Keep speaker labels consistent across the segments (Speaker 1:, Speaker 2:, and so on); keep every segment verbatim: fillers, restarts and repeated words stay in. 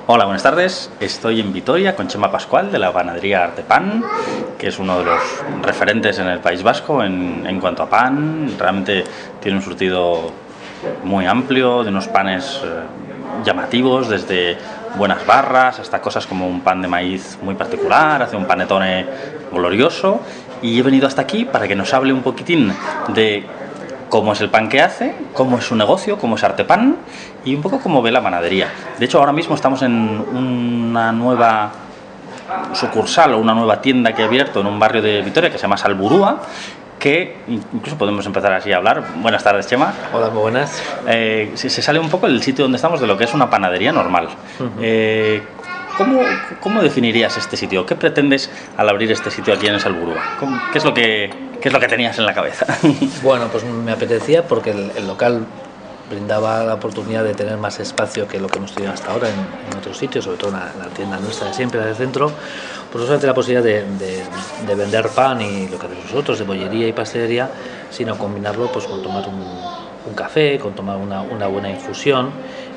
Speaker 1: Hola, buenas tardes. Estoy en Vitoria con Chema Pascual de la panadería Artepan, que es uno de los referentes en el País Vasco en, en cuanto a pan. Realmente tiene un surtido muy amplio, de unos panes eh, llamativos, desde buenas barras hasta cosas como un pan de maíz muy particular, hace un panetone glorioso. Y he venido hasta aquí para que nos hable un poquitín de cómo es el pan que hace, cómo es su negocio, cómo es Artepan y un poco cómo ve la panadería. De hecho, ahora mismo estamos en una nueva sucursal o una nueva tienda que ha abierto en un barrio de Vitoria que se llama Salburua, que incluso podemos empezar así a hablar. Buenas tardes, Chema.
Speaker 2: Hola, muy buenas.
Speaker 1: Eh, se, se sale un poco del sitio donde estamos de lo que es una panadería normal. Uh-huh. eh, ¿cómo, ¿Cómo definirías este sitio? ¿Qué pretendes al abrir este sitio aquí en Salburua? ¿Cómo, ¿Qué es lo que ¿Qué es lo que tenías en la cabeza?
Speaker 2: Bueno, pues me apetecía porque el, el local brindaba la oportunidad de tener más espacio que lo que hemos tenido hasta ahora en, en otros sitios, sobre todo en la, la tienda nuestra de siempre, la del centro, pues no solamente la posibilidad de, de, de vender pan y lo que hacemos nosotros, de bollería y pastelería, sino combinarlo pues con tomar un, un café, con tomar una, una buena infusión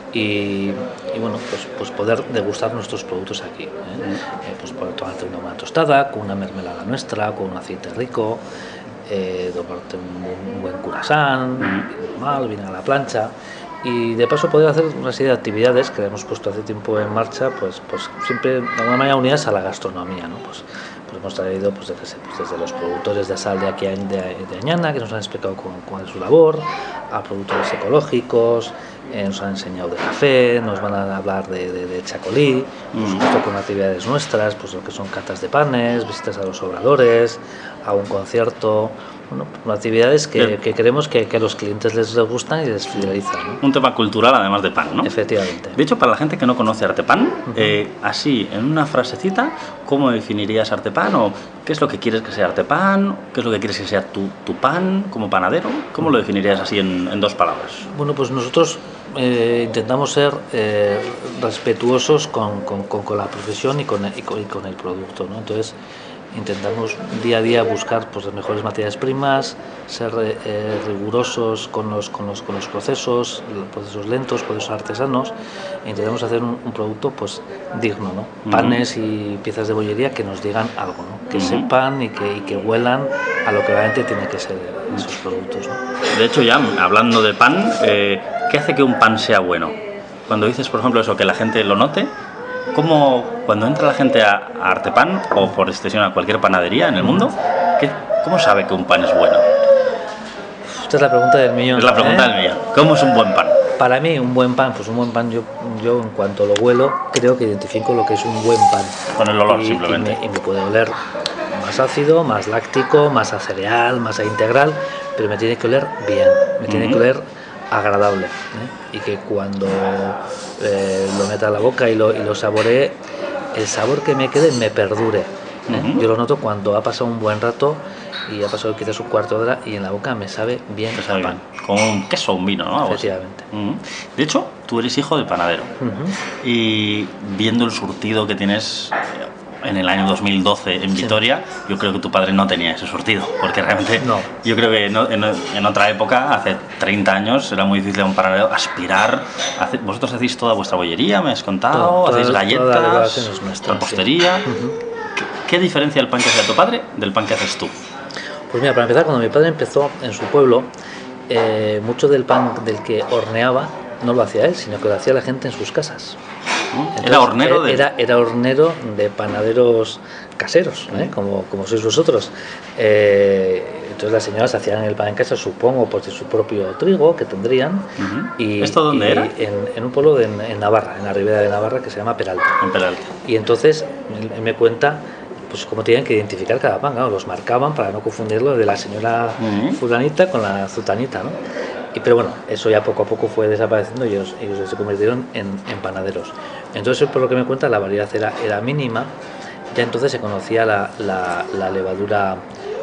Speaker 2: y, y bueno, pues, pues poder degustar nuestros productos aquí, ¿eh? Eh, pues poder tomarte una buena tostada, con una mermelada nuestra, con un aceite rico, eh, tomarte un, un buen curasán, normal, viene a la plancha, y de paso poder hacer una serie de actividades que hemos puesto hace tiempo en marcha, pues, pues siempre de alguna manera unidas a la gastronomía, ¿no? Pues, pues hemos traído pues, de, pues desde los productores de sal de aquí de, de Añana, que nos han explicado cuál es su labor, a productores ecológicos, eh, nos han enseñado de café, nos van a hablar de, de, de chacolí, por supuesto con actividades nuestras, pues lo que son catas de panes, visitas a los obradores, a un concierto. Bueno, actividades que, que creemos que, que a los clientes les gustan y les fidelizan, ¿no?
Speaker 1: Un tema cultural además de pan, ¿no?
Speaker 2: Efectivamente.
Speaker 1: De hecho, para la gente que no conoce Artepan, uh-huh. eh, así, en una frasecita, ¿cómo definirías Artepan? ¿O qué es lo que quieres que sea Artepan? ¿Qué es lo que quieres que sea tu, tu pan como panadero? ¿Cómo lo definirías así en, en dos palabras?
Speaker 2: Bueno, pues nosotros eh, intentamos ser eh, respetuosos con, con, con, con la profesión y con, y, con, y con el producto, ¿no? Entonces, intentamos día a día buscar pues, las mejores materias primas, ser eh, rigurosos con los, con, los, con los procesos, los procesos lentos, procesos artesanos, e intentamos hacer un, un producto pues, digno, ¿no? Uh-huh. Panes y piezas de bollería que nos digan algo, ¿no? Que uh-huh. sepan y que, y que huelan a lo que realmente tiene que ser esos productos, ¿no?
Speaker 1: De hecho, ya hablando de pan, eh, ¿qué hace que un pan sea bueno? Cuando dices, por ejemplo, eso, que la gente lo note, ¿cómo, cuando entra la gente a, a Artepan o por extensión a cualquier panadería en el mundo, ¿qué, ¿cómo sabe que un pan es bueno?
Speaker 2: Esta es la pregunta del millón.
Speaker 1: Es la pregunta ¿eh? del millón. ¿Cómo es un buen pan?
Speaker 2: Para mí, un buen pan, pues un buen pan, yo, yo en cuanto lo huelo, creo que identifico lo que es un buen pan.
Speaker 1: Con el olor,
Speaker 2: y,
Speaker 1: simplemente.
Speaker 2: Y me, y me puede oler más ácido, más láctico, más a cereal, más a integral, pero me tiene que oler bien, me tiene uh-huh. que oler agradable, ¿eh? Y que cuando eh, lo meta a la boca y lo, y lo saboree, el sabor que me quede me perdure, ¿eh? Uh-huh. Yo lo noto cuando ha pasado un buen rato y ha pasado quizás un cuarto de hora y en la boca me sabe bien el pan.
Speaker 1: Con un queso o un vino, ¿no?
Speaker 2: Efectivamente.
Speaker 1: Uh-huh. De hecho, tú eres hijo de panadero uh-huh. y viendo el surtido que tienes en el año dos mil doce en Vitoria, sí. Yo creo que tu padre no tenía ese surtido, porque realmente
Speaker 2: no.
Speaker 1: Yo creo que no, en, en otra época, hace treinta años, era muy difícil a un panadero aspirar. Hace, vosotros hacéis toda vuestra bollería, me has contado,
Speaker 2: todo,
Speaker 1: hacéis
Speaker 2: toda,
Speaker 1: galletas,
Speaker 2: nuestra,
Speaker 1: repostería.
Speaker 2: Sí. Uh-huh.
Speaker 1: ¿Qué, ¿Qué diferencia el pan que hace tu padre del pan que haces tú?
Speaker 2: Pues mira, para empezar, cuando mi padre empezó en su pueblo, eh, mucho del pan del que horneaba no lo hacía él, sino que lo hacía la gente en sus casas.
Speaker 1: Entonces, era hornero de...
Speaker 2: era, era hornero de panaderos caseros, ¿eh? como, como sois vosotros. Eh, entonces las señoras hacían el pan en casa, supongo, por su propio trigo que tendrían.
Speaker 1: Uh-huh.
Speaker 2: y,
Speaker 1: ¿Esto dónde
Speaker 2: y
Speaker 1: era?
Speaker 2: En, en un pueblo de, en Navarra, en la ribera de Navarra, que se llama Peralta.
Speaker 1: En Peralta.
Speaker 2: Y entonces él, él me cuenta pues cómo tenían que identificar cada pan, ¿no? Los marcaban para no confundirlo de la señora uh-huh. fulanita con la zutanita, ¿no? Y, pero bueno, eso ya poco a poco fue desapareciendo y ellos, ellos se convirtieron en, en panaderos. Entonces, por lo que me cuenta, la variedad era, era mínima. Ya entonces se conocía la, la, la levadura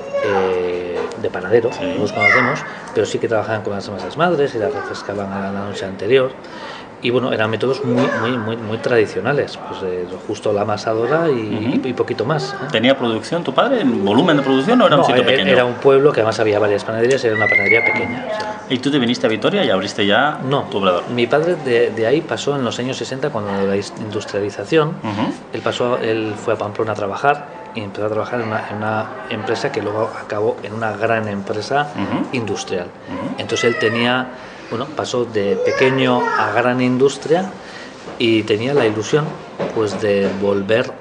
Speaker 2: eh, de panadero, sí. Todos conocemos, pero sí que trabajaban con las masas madres y las refrescaban a la noche anterior. Y bueno, eran métodos muy, muy, muy, muy tradicionales, pues eh, justo la amasadora y, uh-huh. y poquito más. ¿eh?
Speaker 1: ¿Tenía producción tu padre? ¿En volumen de producción o era
Speaker 2: no,
Speaker 1: un sitio
Speaker 2: era,
Speaker 1: pequeño?
Speaker 2: Era un pueblo que además había varias panaderías, era una panadería pequeña. Sí.
Speaker 1: ¿Y tú te viniste a Vitoria y abriste ya
Speaker 2: no,
Speaker 1: tu obrador?
Speaker 2: Mi padre de, de ahí pasó en los años sesenta, cuando la industrialización, uh-huh. él, pasó, él fue a Pamplona a trabajar y empezó a trabajar en una, en una empresa que luego acabó en una gran empresa uh-huh. industrial. Uh-huh. Entonces él tenía, bueno, pasó de pequeño a gran industria y tenía la ilusión pues de volver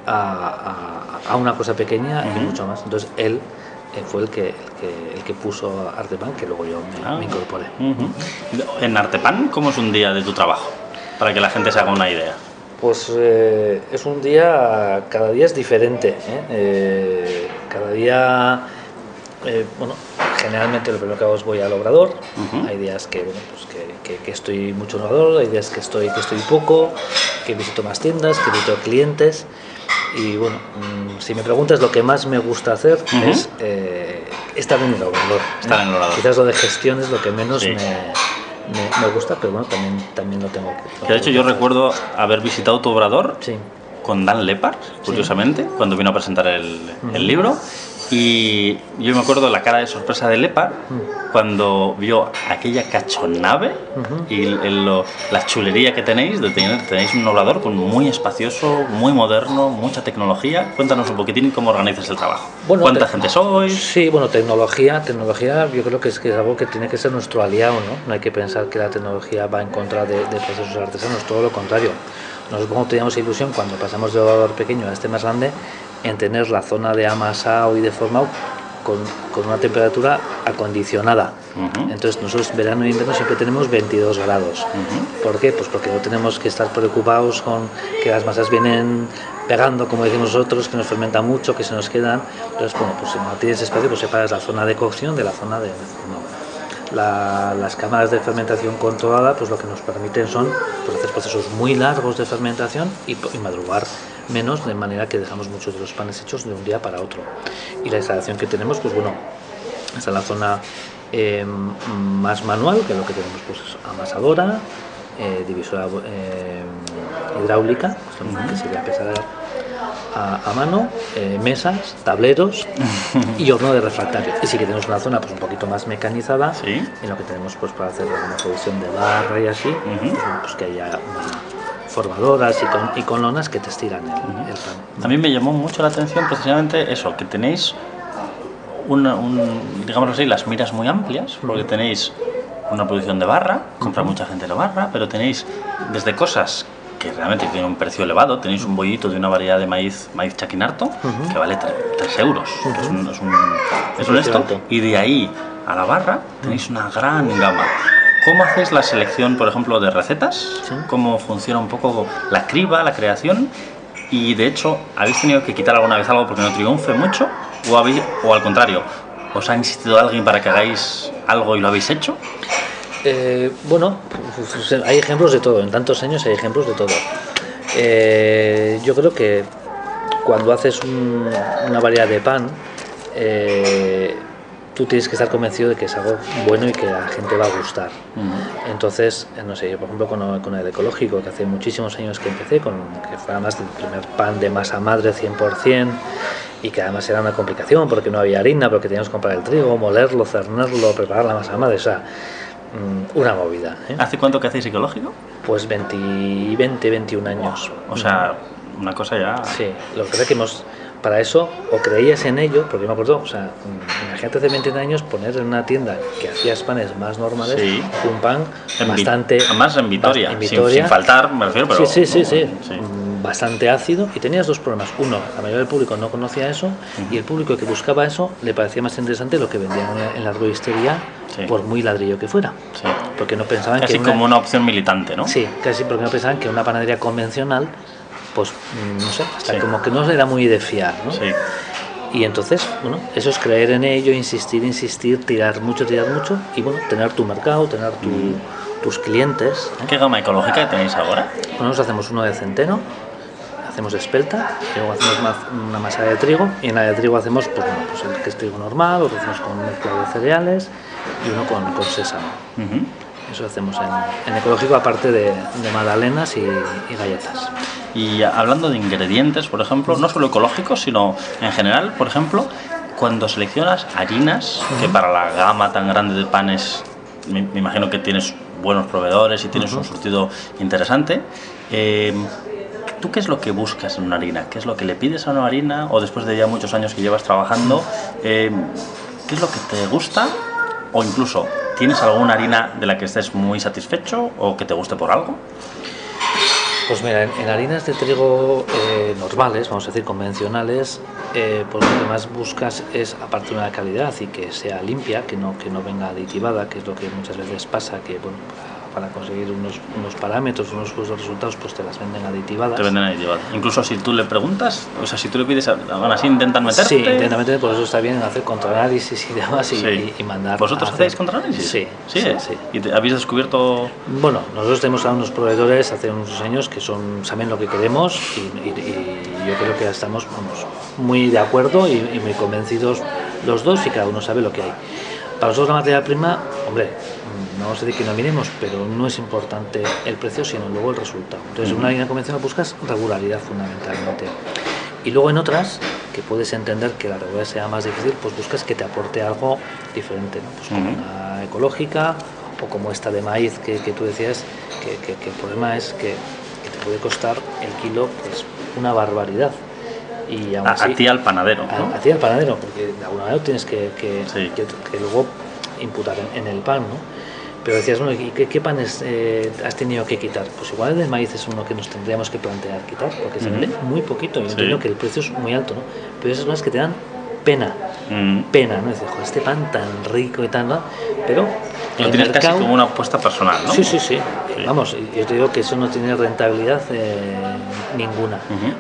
Speaker 2: a, a, a una cosa pequeña uh-huh. y mucho más. Entonces él eh, fue el que, el que el que puso Artepan, que luego yo me, ah. me incorporé.
Speaker 1: Uh-huh. En Artepan, ¿cómo es un día de tu trabajo? Para que la gente se haga una idea.
Speaker 2: Pues eh, es un día, cada día es diferente, ¿eh? Eh, cada día, eh, bueno, generalmente lo primero que hago es voy al obrador. Uh-huh. Hay días que, bueno, pues que, que, que estoy mucho en el obrador, hay días que estoy, que estoy poco, que visito más tiendas, que visito clientes. Y bueno, mmm, si me preguntas, lo que más me gusta hacer uh-huh. es eh, estar en el obrador.
Speaker 1: Estar ¿eh? en el obrador.
Speaker 2: Quizás lo de gestión es lo que menos sí. me... Me, me gusta, pero bueno, también, también lo tengo que...
Speaker 1: Que de hecho yo recuerdo haber visitado tu obrador
Speaker 2: sí.
Speaker 1: con Dan Lepard, curiosamente, sí. cuando vino a presentar el, uh-huh. el libro. Y yo me acuerdo la cara de sorpresa de Lepard uh-huh. cuando vio aquella cachonave uh-huh. y el, lo, la chulería que tenéis de tener tenéis un obrador con muy espacioso, muy moderno, mucha tecnología. Cuéntanos un poquitín cómo organizas el trabajo. Bueno, ¿cuánta te, gente sois?
Speaker 2: Sí, bueno, tecnología, tecnología yo creo que es, que es algo que tiene que ser nuestro aliado, ¿no? No hay que pensar que la tecnología va en contra de, de procesos artesanos, todo lo contrario. Nosotros teníamos ilusión cuando pasamos de obrador pequeño a este más grande en tener la zona de amasado y deformado con, con una temperatura acondicionada. Uh-huh. Entonces nosotros verano e invierno siempre tenemos veintidós grados. Uh-huh. ¿Por qué? Pues porque no tenemos que estar preocupados con que las masas vienen pegando, como decimos nosotros, que nos fermentan mucho, que se nos quedan. Entonces, bueno, pues si no tienes espacio, pues separas la zona de cocción de la zona de deformado. La, las cámaras de fermentación controlada pues lo que nos permiten son pues, hacer procesos muy largos de fermentación y, y madrugar menos, de manera que dejamos muchos de los panes hechos de un día para otro. Y la instalación que tenemos, pues bueno, está en la zona eh, más manual, que es lo que tenemos, pues amasadora, eh, divisora eh, hidráulica, pues, que sería pesar a, a mano, eh, mesas, tableros y horno de refractario. Y sí que tenemos una zona pues un poquito más mecanizada, ¿sí? En lo que tenemos pues para hacer una producción de barra y así, uh-huh. pues, pues que haya una formadoras y con, y con lonas que te estiran el, uh-huh. el pan.
Speaker 1: A mí me llamó mucho la atención precisamente eso, que tenéis una, un, digamos así, las miras muy amplias, porque tenéis una producción de barra, compra uh-huh. mucha gente la barra, pero tenéis desde cosas que realmente tiene un precio elevado. Tenéis un bollito de una variedad de maíz, maíz chaquinarto, uh-huh. que vale tres euros, uh-huh. que es un, es un, es un esto, y de ahí a la barra tenéis una gran gama. ¿Cómo hacéis la selección, por ejemplo, de recetas? ¿Sí? ¿Cómo funciona un poco la criba, la creación? Y de hecho, ¿habéis tenido que quitar alguna vez algo porque no triunfe mucho? ¿O, habéis, o al contrario, os ha insistido alguien para que hagáis algo y lo habéis hecho?
Speaker 2: Eh, bueno, pues hay ejemplos de todo, en tantos años hay ejemplos de todo. Eh, yo creo que cuando haces un, una variedad de pan, eh, tú tienes que estar convencido de que es algo bueno y que a la gente va a gustar. Uh-huh. Entonces, no sé, yo por ejemplo con, con el ecológico, que hace muchísimos años que empecé, con, que fue además el primer pan de masa madre cien por ciento, y que además era una complicación porque no había harina, porque teníamos que comprar el trigo, molerlo, cernarlo, preparar la masa madre, o sea, una movida, ¿eh?
Speaker 1: ¿Hace cuánto que hacéis ecológico?
Speaker 2: Pues veinte, veinte, veintiún años.
Speaker 1: O sea, una cosa ya...
Speaker 2: Sí, lo que pasa es que hemos, para eso, o creías en ello, porque yo me acuerdo, o sea, imagínate hace veintiún años poner en una tienda que hacías panes más normales, sí. un pan en bastante...
Speaker 1: Además en Vitoria, en Vitoria sin, sin faltar, me refiero, pero...
Speaker 2: Sí, sí, sí, no, sí. sí. Bastante ácido, y tenías dos problemas. Uno, la mayoría del público no conocía eso, uh-huh. y el público que buscaba eso le parecía más interesante lo que vendían en la arboristería, sí. por muy ladrillo que fuera.
Speaker 1: Sí.
Speaker 2: Porque no pensaban
Speaker 1: casi
Speaker 2: que
Speaker 1: una... como una opción militante, ¿no?
Speaker 2: Sí, casi porque no pensaban que una panadería convencional, pues no sé, hasta sí. como que no era muy de fiar, ¿no?
Speaker 1: Sí.
Speaker 2: Y entonces, bueno, eso es creer en ello, insistir, insistir, tirar mucho, tirar mucho, y bueno, tener tu mercado, tener tu, mm. tus clientes, ¿eh?
Speaker 1: ¿Qué gama ecológica tenéis ahora?
Speaker 2: Bueno, nosotros hacemos uno de centeno, hacemos espelta, luego hacemos más, una masa de trigo, y en la de trigo hacemos pues, bueno, pues el que es trigo normal, otro hacemos con mezcla de cereales y uno con, con sésamo.
Speaker 1: Uh-huh.
Speaker 2: eso hacemos en, en ecológico, aparte de, de magdalenas y, y galletas.
Speaker 1: Y hablando de ingredientes, por ejemplo, no solo ecológicos, sino en general, por ejemplo, cuando seleccionas harinas, uh-huh. que para la gama tan grande de panes, me, me imagino que tienes buenos proveedores y tienes uh-huh. un surtido interesante, eh, ¿tú qué es lo que buscas en una harina? ¿Qué es lo que le pides a una harina? O después de ya muchos años que llevas trabajando, eh, ¿qué es lo que te gusta? O incluso, ¿tienes alguna harina de la que estés muy satisfecho o que te guste por algo?
Speaker 2: Pues mira, en, en harinas de trigo eh, normales, vamos a decir convencionales, eh, pues lo que más buscas es, aparte de una calidad y que sea limpia, que no, que no venga aditivada, que es lo que muchas veces pasa, que bueno, para conseguir unos, unos parámetros, unos buenos resultados, pues te las venden aditivadas.
Speaker 1: Te venden aditivadas. Incluso si tú le preguntas, o sea, si tú le pides, aún así intentan meterte.
Speaker 2: Sí, intentan meterte, por eso está bien hacer contraanálisis y demás y,
Speaker 1: sí.
Speaker 2: y, y mandar.
Speaker 1: ¿Vosotros hacéis contraanálisis?
Speaker 2: Sí,
Speaker 1: sí.
Speaker 2: sí,
Speaker 1: ¿eh?
Speaker 2: sí.
Speaker 1: ¿Y te, habéis descubierto?
Speaker 2: Bueno, nosotros tenemos a unos proveedores hace unos años que son saben lo que queremos y, y, y yo creo que ya estamos vamos, muy de acuerdo y, y muy convencidos los dos y cada uno sabe lo que hay. Para nosotros la materia prima, hombre, no vamos a decir que no miremos, pero no es importante el precio, sino luego el resultado. Entonces, en una harina convencional buscas regularidad fundamentalmente. Y luego en otras, que puedes entender que la regularidad sea más difícil, pues buscas que te aporte algo diferente, ¿no? Pues como una ecológica o como esta de maíz que, que tú decías, que, que, que el problema es que, que te puede costar el kilo pues una barbaridad. Y aún
Speaker 1: a,
Speaker 2: así,
Speaker 1: a ti al panadero, ¿no?
Speaker 2: A, a ti al panadero, porque de alguna manera tienes que, que,
Speaker 1: sí.
Speaker 2: que, que luego imputar en, en el pan, ¿no? Pero decías, bueno, ¿y qué, qué panes eh, has tenido que quitar? Pues igual el de maíz es uno que nos tendríamos que plantear quitar, porque se vende muy poquito, y sí. entiendo que el precio es muy alto, ¿no? Pero esas son las que te dan pena, mm. pena, ¿no? Dices, joder, este pan tan rico y tan, ¿no? Pero
Speaker 1: lo tienes mercado, casi como una apuesta personal, ¿no?
Speaker 2: Sí, sí, sí, sí. Vamos, yo te digo que eso no tiene rentabilidad eh, ninguna, uh-huh.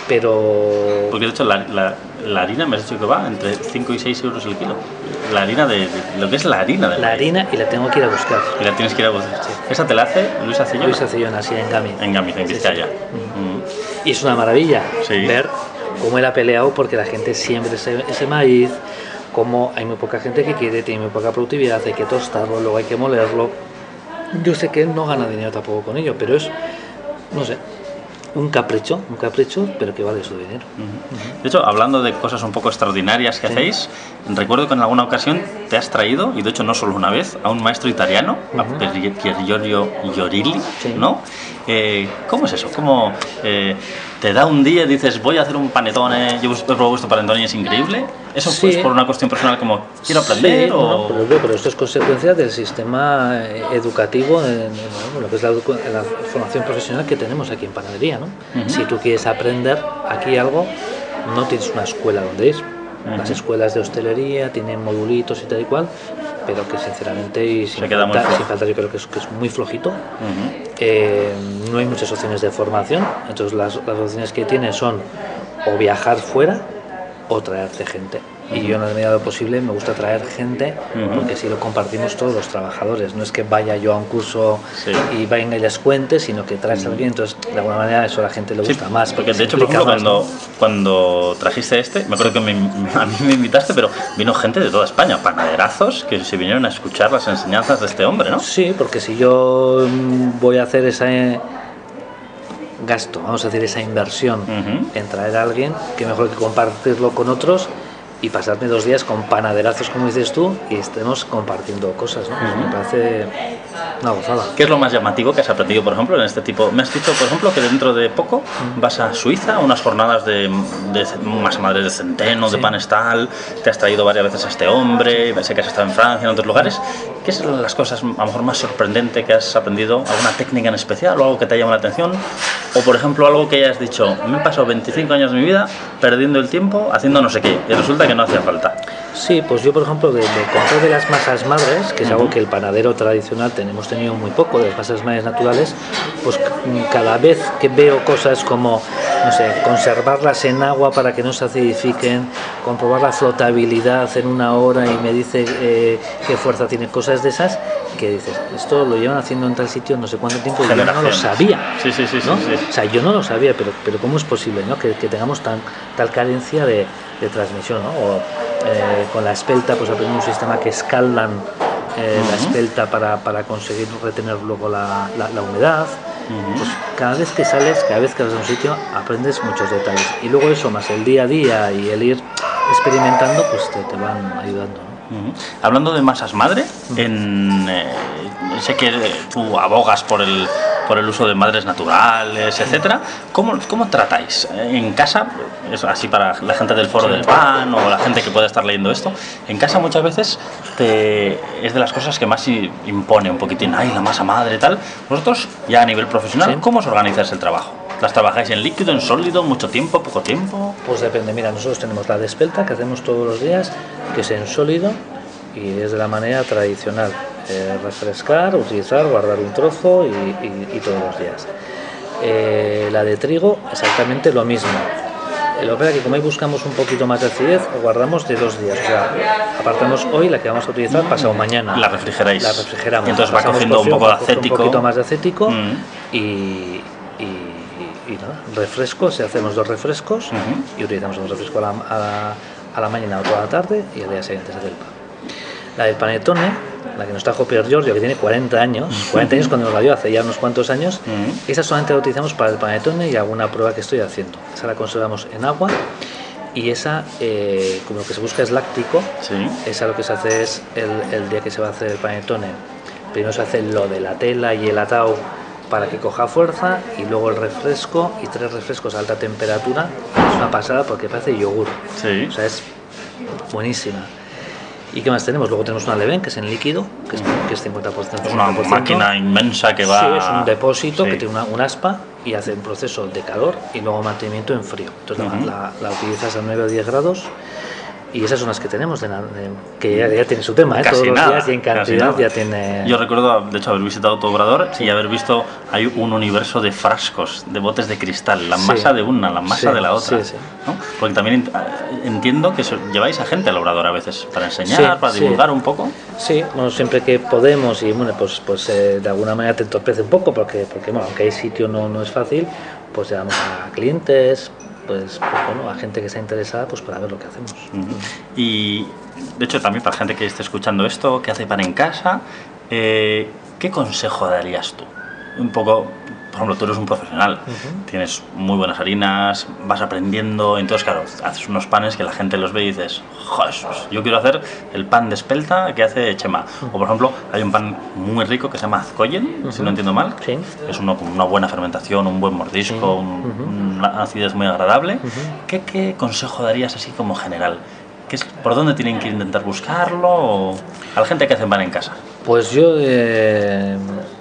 Speaker 2: pero...
Speaker 1: Porque de hecho la, la, la harina me has dicho que va entre cinco y seis euros el kilo. La harina de, de lo que es la harina de
Speaker 2: la harina y la tengo que ir a buscar.
Speaker 1: Y la tienes que ir a buscar. Sí. ¿Esa te la hace Luis Acillón?
Speaker 2: Luis Acillón, así en Gami.
Speaker 1: En Gami, en Vizcaya. Sí, sí.
Speaker 2: Uh-huh. Uh-huh. Y es una maravilla sí. ver cómo él ha peleado porque la gente siembra ese, ese maíz, como hay muy poca gente que quiere, tiene muy poca productividad, hay que tostarlo, luego hay que molerlo. Yo sé que él no gana dinero tampoco con ello, pero es, no sé, un capricho, un capricho, pero que vale su dinero.
Speaker 1: Uh-huh. De hecho, hablando de cosas un poco extraordinarias que sí. hacéis, recuerdo que en alguna ocasión te has traído, y de hecho no solo una vez, a un maestro italiano, uh-huh. a Pier Giorgio Iorilli, sí. ¿no? Eh, ¿Cómo es eso? ¿Cómo eh, te da un día y dices, voy a hacer un panetone, yo he probado vuestro panetone y es increíble? ¿Eso sí. pues por una cuestión personal como quiero aprender? Sí, o...
Speaker 2: no, pero, pero esto es consecuencia del sistema educativo, en, en, en lo que es la, la formación profesional que tenemos aquí en panadería, ¿no? Uh-huh. Si tú quieres aprender aquí algo, no tienes una escuela donde ir. Uh-huh. Las escuelas de hostelería tienen modulitos y tal y cual, pero que sinceramente y sin, falta, sin falta yo creo que es, que es muy flojito. Uh-huh. eh, no hay muchas opciones de formación, entonces las, las opciones que tienes son o viajar fuera o traerte gente. Y yo en la medida de lo posible me gusta traer gente uh-huh. porque si lo compartimos todos los trabajadores, no es que vaya yo a un curso sí. y venga y les cuente, sino que traes uh-huh. a alguien, entonces de alguna manera eso a la gente le gusta sí, más.
Speaker 1: Porque de hecho, por ejemplo, más, cuando, ¿no? cuando trajiste este, me acuerdo que me, a mí me invitaste, pero vino gente de toda España, panaderazos, que se vinieron a escuchar las enseñanzas de este hombre, ¿no?
Speaker 2: Sí, porque si yo voy a hacer esa... Eh, gasto, vamos a decir, esa inversión uh-huh. en traer a alguien, que mejor que compartirlo con otros y pasarme dos días con panaderazos, como dices tú, y estemos compartiendo cosas, ¿no? Uh-huh. Me parece una gozada.
Speaker 1: ¿Qué es lo más llamativo que has aprendido, por ejemplo, en este tipo? Me has dicho, por ejemplo, que dentro de poco uh-huh. vas a Suiza a unas jornadas de, de masa madre de centeno, sí. de pan estal, te has traído varias veces a este hombre, sé que has estado en Francia, en otros lugares. ¿Qué son las cosas a lo mejor más sorprendentes que has aprendido? ¿Alguna técnica en especial o algo que te haya llamado la atención? O, por ejemplo, algo que hayas dicho, me he pasado veinticinco años de mi vida perdiendo el tiempo haciendo no sé qué, y resulta que no hacía falta.
Speaker 2: Sí, pues yo, por ejemplo, de, de control de las masas madres, que es uh-huh. algo que el panadero tradicional tenemos tenido muy poco, de las masas madres naturales, pues cada vez que veo cosas como, no sé, conservarlas en agua para que no se acidifiquen, comprobar la flotabilidad en una hora y me dice eh, qué fuerza tiene, cosas de esas, que dices, esto lo llevan haciendo en tal sitio no sé cuánto tiempo y yo no lo sabía.
Speaker 1: Sí, sí, sí,
Speaker 2: ¿no?
Speaker 1: sí, sí.
Speaker 2: O sea, yo no lo sabía, pero, pero ¿cómo es posible, ¿no? que, que tengamos tan, tal carencia de, de transmisión, ¿no? O eh, con la espelta pues aprendí un sistema que escaldan eh,
Speaker 1: uh-huh.
Speaker 2: la espelta para, para conseguir retener luego la, la, la humedad. Uh-huh. Pues cada vez que sales, cada vez que vas a un sitio, aprendes muchos detalles. Y luego eso, más el día a día y el ir experimentando, pues te, te van ayudando, ¿no?
Speaker 1: Uh-huh. Hablando de masas madre, uh-huh. en, eh, sé que tú abogas por el, por el uso de madres naturales, etcétera. ¿Cómo, cómo tratáis en casa? Eso, así para la gente del Foro sí. del Pan o la gente que pueda estar leyendo esto. En casa muchas veces te, es de las cosas que más impone un poquitín. Ay, la masa madre y tal. Vosotros, ya a nivel profesional, sí. ¿cómo os organizáis el trabajo? ¿Las trabajáis en líquido, en sólido, mucho tiempo, poco tiempo?
Speaker 2: Pues depende. Mira, nosotros tenemos la de espelta que hacemos todos los días, que es en sólido y es de la manera tradicional. Eh, refrescar, utilizar, guardar un trozo y, y, y todos los días. Eh, la de trigo, exactamente lo mismo. Lo que pasa es que como ahí buscamos un poquito más de acidez, guardamos de dos días. O sea, apartamos hoy la que vamos a utilizar pasado mañana.
Speaker 1: La refrigeráis.
Speaker 2: La refrigeramos.
Speaker 1: Y entonces va cogiendo un poco de acético.
Speaker 2: Un poquito más de acético
Speaker 1: mm.
Speaker 2: y, y, y, y nada, refrescos, si hacemos dos refrescos uh-huh. y utilizamos un refresco a la, a, la, a la mañana o toda la tarde y al día siguiente se hace el pan. La del panetone, la que nos trajo Pier Giorgio, que tiene cuarenta años, cuarenta años cuando nos la dio hace ya unos cuantos años, uh-huh. esa solamente la utilizamos para el panetone y alguna prueba que estoy haciendo. Esa la conservamos en agua y esa, eh, como lo que se busca es láctico,
Speaker 1: sí.
Speaker 2: esa lo que se hace es, el, el día que se va a hacer el panetone, primero se hace lo de la tela y el atao para que coja fuerza y luego el refresco y tres refrescos a alta temperatura. Es una pasada porque parece yogur,
Speaker 1: sí.
Speaker 2: o sea, es buenísima. ¿Y qué más tenemos? Luego tenemos una Leven, que es en líquido, que es, que es cincuenta por ciento.
Speaker 1: Es una máquina inmensa que va...
Speaker 2: Sí, es un depósito
Speaker 1: sí.
Speaker 2: que tiene una, un aspa y hace un proceso de calor y luego mantenimiento en frío. Entonces uh-huh. la, la, la utilizas a nueve o diez grados y esas son las que tenemos, de, de, que ya, ya tiene su tema, ¿eh?
Speaker 1: Casi
Speaker 2: todos
Speaker 1: nada,
Speaker 2: los días y en cantidad ya tiene...
Speaker 1: Yo recuerdo, de hecho, haber visitado tu obrador sí. y haber visto, hay un universo de frascos, de botes de cristal, la masa sí. de una, la masa
Speaker 2: sí,
Speaker 1: de la otra,
Speaker 2: sí, sí.
Speaker 1: ¿no? Porque también entiendo que lleváis a gente al obrador a veces, para enseñar, sí, para divulgar
Speaker 2: sí.
Speaker 1: un poco.
Speaker 2: Sí, bueno, siempre que podemos y bueno, pues, pues eh, de alguna manera te entorpece un poco, porque, porque bueno, aunque hay sitio no, no es fácil, pues llevamos a clientes, pues, pues bueno, a gente que está interesada pues para ver lo que hacemos.
Speaker 1: Uh-huh. Y de hecho también para gente que esté escuchando esto, que hace pan en casa, eh, ¿qué consejo darías tú? Un poco, por ejemplo, tú eres un profesional, uh-huh. tienes muy buenas harinas, vas aprendiendo, entonces claro, haces unos panes que la gente los ve y dices, Jesús, yo quiero hacer el pan de espelta que hace Chema. Uh-huh. O por ejemplo, hay un pan muy rico que se llama azcoyen, uh-huh. si no entiendo mal,
Speaker 2: sí.
Speaker 1: es uno con una buena fermentación, un buen mordisco, sí. un, uh-huh. una acidez muy agradable. Uh-huh. ¿Qué, ¿Qué consejo darías así como general? ¿Qué es, ¿Por dónde tienen que intentar buscarlo? O a la gente que hace pan en casa.
Speaker 2: Pues yo... Eh...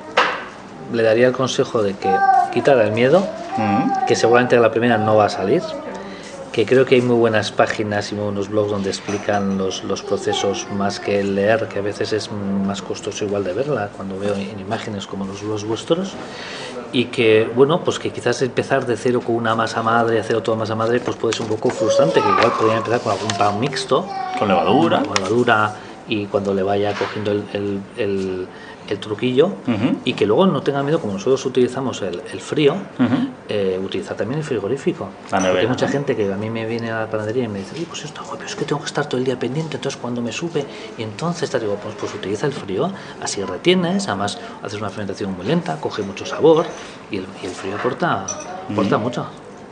Speaker 2: le daría el consejo de que quitara el miedo, mm. que seguramente a la primera no va a salir, que creo que hay muy buenas páginas y muy buenos blogs donde explican los, los procesos más que el leer, que a veces es más costoso igual de verla cuando veo en imágenes como los blogs vuestros, y que bueno, pues que quizás empezar de cero con una masa madre, hacer toda masa madre, pues puede ser un poco frustrante, que igual podrían empezar con algún pan mixto,
Speaker 1: con levadura,
Speaker 2: con levadura y cuando le vaya cogiendo el, el, el el truquillo uh-huh. y que luego no tenga miedo, como nosotros utilizamos el, el frío, uh-huh. eh, utilizar también el frigorífico. Porque hay mucha gente que a mí me viene a la panadería y me dice, pues esto, pero es que tengo que estar todo el día pendiente, entonces cuando me sube y entonces te digo, pues, pues utiliza el frío, así retienes, además haces una fermentación muy lenta, coge mucho sabor y el, y el frío aporta, aporta uh-huh. mucho.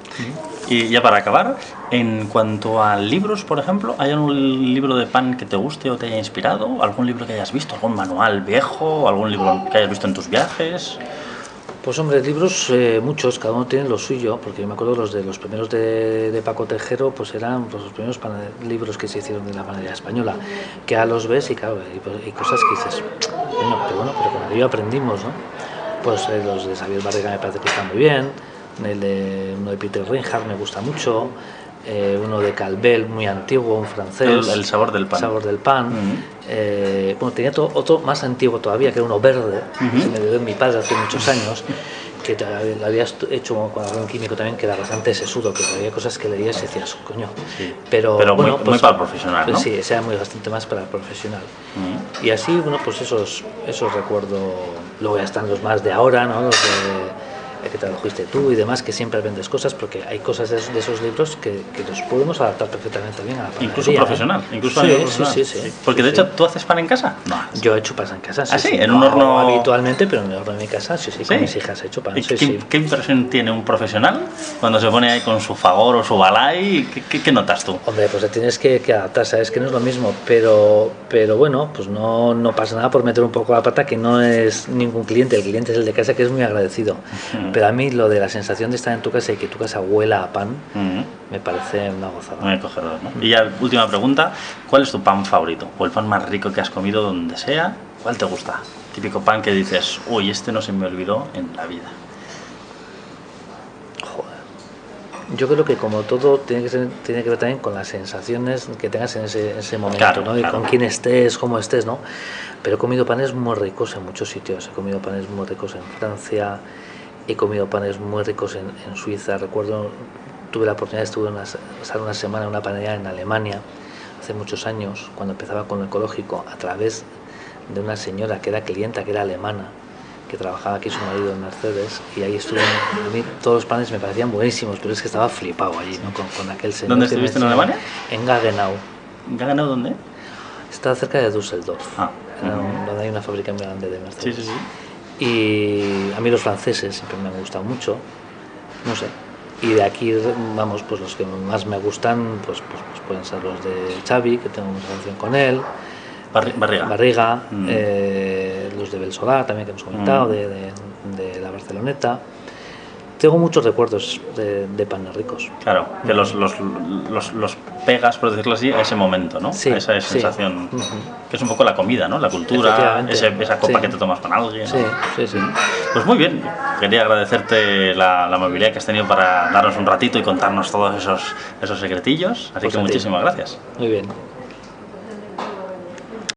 Speaker 1: Y ya para acabar, en cuanto a libros, por ejemplo, ¿hay algún libro de pan que te guste o te haya inspirado? ¿Algún libro que hayas visto? ¿Algún manual viejo? ¿Algún libro que hayas visto en tus viajes?
Speaker 2: Pues hombre, libros eh, muchos, cada uno tiene lo suyo, porque yo me acuerdo los de los primeros de, de Paco Tejero, pues eran pues, los primeros libros que se hicieron de la panadería española, que a los ves y claro, hay, hay cosas que dices, bueno, pero bueno, pero con ello aprendimos, ¿no? Pues eh, los de Xavier Barrega me parece que están muy bien, el de, uno de Peter Reinhardt me gusta mucho, eh, uno de Calvel muy antiguo, un francés,
Speaker 1: el, el sabor del pan,
Speaker 2: sabor del pan. Uh-huh. eh, bueno, tenía to, otro más antiguo todavía, que era uno verde, uh-huh. se me dio mi padre hace muchos años, que lo había hecho con algún químico también, que era bastante sesudo, que había cosas que leías y decías, coño,
Speaker 1: sí.
Speaker 2: pero,
Speaker 1: pero
Speaker 2: bueno,
Speaker 1: muy,
Speaker 2: pues,
Speaker 1: muy para el profesional, ¿no?
Speaker 2: Sí, ese era muy bastante más para el profesional. Uh-huh. Y así, bueno, pues esos, esos recuerdo, luego ya están los más de ahora, ¿no? Los de que te lo fuiste tú y demás, que siempre vendes cosas, porque hay cosas de, de esos libros que, que los podemos adaptar perfectamente bien a la panadería.
Speaker 1: Incluso profesional, ¿eh? Incluso
Speaker 2: sí,
Speaker 1: a
Speaker 2: sí,
Speaker 1: profesional.
Speaker 2: sí, sí, sí.
Speaker 1: Porque de
Speaker 2: sí,
Speaker 1: hecho,
Speaker 2: sí.
Speaker 1: ¿tú haces pan en casa? No.
Speaker 2: Yo he hecho pan en casa, sí.
Speaker 1: ¿Ah, sí?
Speaker 2: sí.
Speaker 1: ¿En
Speaker 2: No
Speaker 1: un horno?
Speaker 2: habitualmente, pero en el horno de mi casa, sí, sí,
Speaker 1: ¿Sí?
Speaker 2: con mis hijas he hecho pan.
Speaker 1: ¿Y
Speaker 2: Sí,
Speaker 1: qué,
Speaker 2: sí.
Speaker 1: qué impresión tiene un profesional cuando se pone ahí con su fagor o su balay? ¿Qué, qué, qué notas tú?
Speaker 2: Hombre, pues te tienes que, que adaptar, sabes que no es lo mismo, pero, pero bueno, pues no, no pasa nada por meter un poco la pata, que no es ningún cliente, el cliente es el de casa, que es muy agradecido. Uh-huh. Pero a mí lo de la sensación de estar en tu casa y que tu casa huela a pan, uh-huh. me parece una gozada.
Speaker 1: Muy acogedor, ¿no? Uh-huh. Y ya, última pregunta, ¿cuál es tu pan favorito? ¿O el pan más rico que has comido donde sea? ¿Cuál te gusta? Típico pan que dices, uy, este no se me olvidó en la vida.
Speaker 2: Yo creo que como todo tiene que, ser, tiene que ver también con las sensaciones que tengas en ese, ese momento,
Speaker 1: claro,
Speaker 2: ¿no? Y
Speaker 1: claro.
Speaker 2: con quién estés, cómo estés, ¿no? Pero he comido panes muy ricos en muchos sitios. He comido panes muy ricos en Francia, he comido panes muy ricos en, en Suiza. Recuerdo, tuve la oportunidad de estuve una, estar una semana en una panadería en Alemania, hace muchos años, cuando empezaba con lo ecológico, a través de una señora que era clienta, que era alemana, que trabajaba aquí su marido en Mercedes, y ahí estuve. A mí todos los panes me parecían buenísimos, pero es que estaba flipado allí, ¿no? con, con aquel señor.
Speaker 1: ¿Dónde estuviste en Alemania?
Speaker 2: En Gaggenau.
Speaker 1: ¿En Gaggenau dónde?
Speaker 2: Está cerca de Düsseldorf,
Speaker 1: ah,
Speaker 2: uh-huh. donde hay una fábrica muy grande de Mercedes.
Speaker 1: Sí, sí, sí.
Speaker 2: Y a mí los franceses siempre me han gustado mucho, no sé. Y de aquí, vamos, pues los que más me gustan, pues, pues, pues pueden ser los de Xavi, que tengo una relación con él.
Speaker 1: Barri- Barriga.
Speaker 2: Barriga,
Speaker 1: mm.
Speaker 2: eh, los de Belsolar también que hemos comentado,
Speaker 1: mm.
Speaker 2: de, de, de la Barceloneta. Tengo muchos recuerdos de, de panes ricos.
Speaker 1: Claro, que los, los, los, los pegas, por decirlo así, a ese momento, ¿no?
Speaker 2: Sí,
Speaker 1: a esa sensación,
Speaker 2: sí.
Speaker 1: que es un poco la comida, ¿no? La cultura, ese, esa copa
Speaker 2: sí.
Speaker 1: que te tomas con alguien, ¿no?
Speaker 2: Sí, sí, sí.
Speaker 1: Pues muy bien, quería agradecerte la, la amabilidad que has tenido para darnos un ratito y contarnos todos esos, esos secretillos, así pues que muchísimas gracias.
Speaker 2: Muy bien.